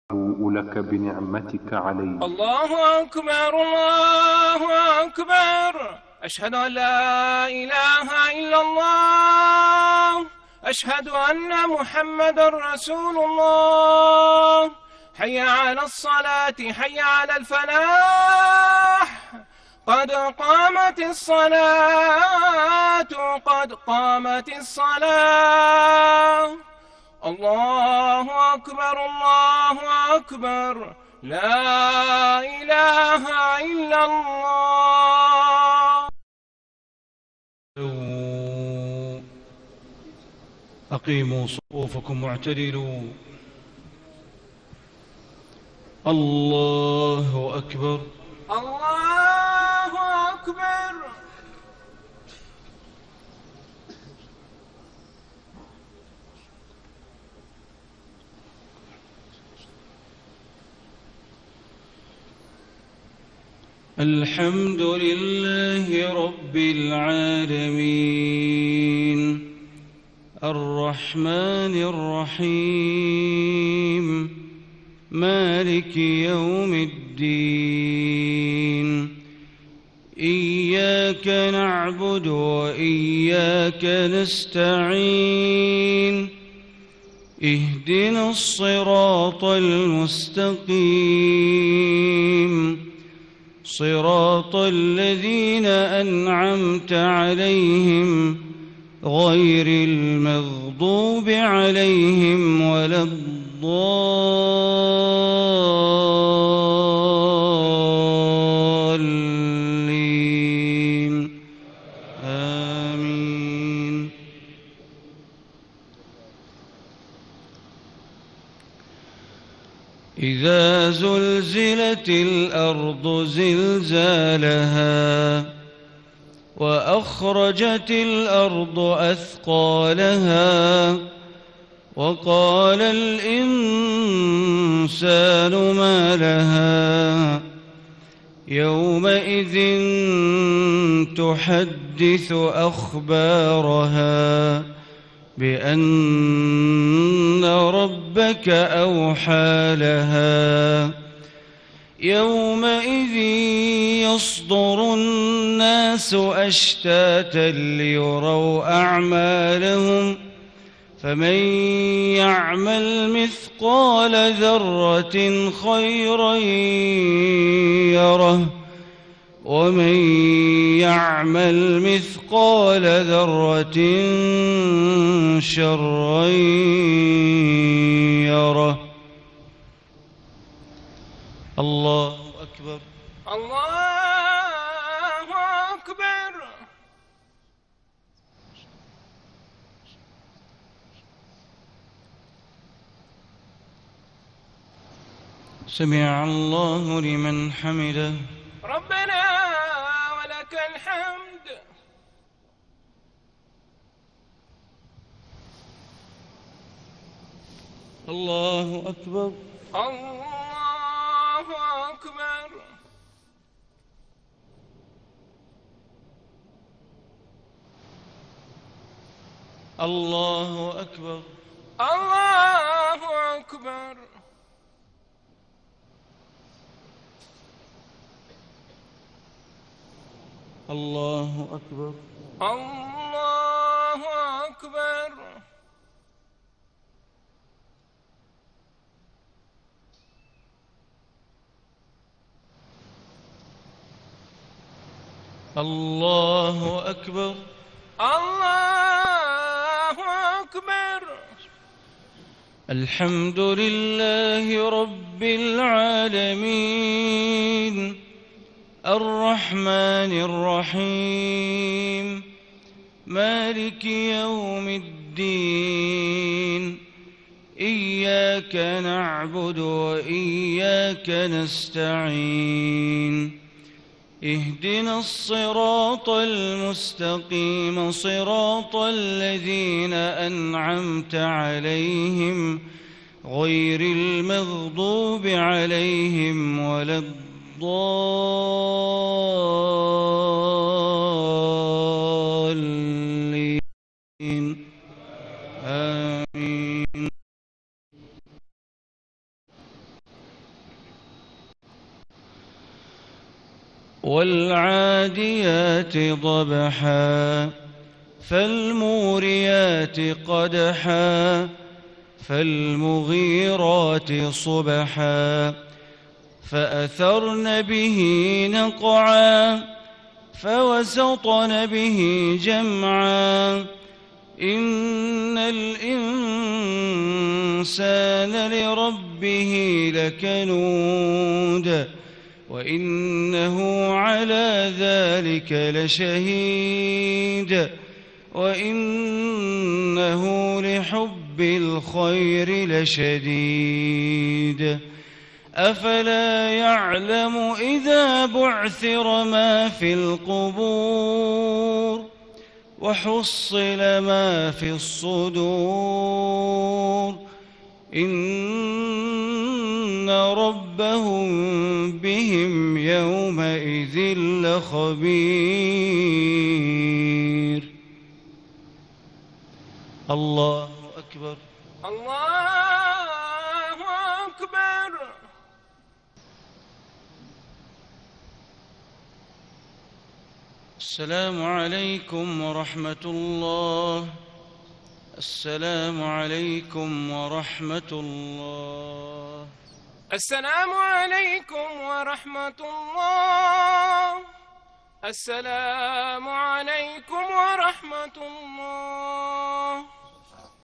لك بنعمتك علي. الله أكبر الله أكبر، أشهد أن لا إله إلا الله، أشهد أن محمدا رسول الله. حي على الصلاة، حي على الفلاح، قد قامت الصلاة، قد قامت الصلاة. الله أكبر الله أكبر، لا إله إلا الله. أقيموا صفوفكم واعتدلوا. الله أكبر. الله أكبر. الحمد لله رب العالمين، الرحمن الرحيم، مالك يوم الدين. إياك نعبد وإياك نستعين، اهدنا الصراط المستقيم، صراط الذين أنعمت عليهم غير المغضوب عليهم ولا الضالين. آمين. إذا زلزلت الأرض زلزالها وأخرجت الأرض أثقالها وقال الإنسان ما لها يومئذ تحدث أخبارها بأن ربك أوحى لها. يومئذ يصدر الناس أشتاتا ليروا أعمالهم، فمن يعمل مثقال ذرة خيرا يره، ومن يعمل مثقال ذرة شرا يره. الله أكبر. الله أكبر. سمع الله لمن حمده. ربنا ولك الحمد. الله أكبر. الله أكبر. الله أكبر. الله أكبر. الله أكبر. الله أكبر. الله أكبر. الله أكبر. الحمد لله رب العالمين، الرحمن الرحيم، مالك يوم الدين. إياك نعبد وإياك نستعين، اهدنا الصراط المستقيم، صراط الذين أنعمت عليهم غير المغضوب عليهم ولا الضالين. آمين. والعاديات ضبحا فالموريات قدحا فالمغيرات صبحا فأثرن به نقعا فوسطن به جمعا إن الإنسان لربه لكنود وإنه على ذلك لشهيد وإنه لحب الخير لشديد أفلا يعلم إذا بعثر ما في القبور وحصل ما في الصدور إن ربهم بهم يومئذ لخبير. الله أكبر. الله أكبر. السلام عليكم ورحمة الله. السلام عليكم ورحمة الله. السلام عليكم ورحمة الله. السلام عليكم ورحمة الله.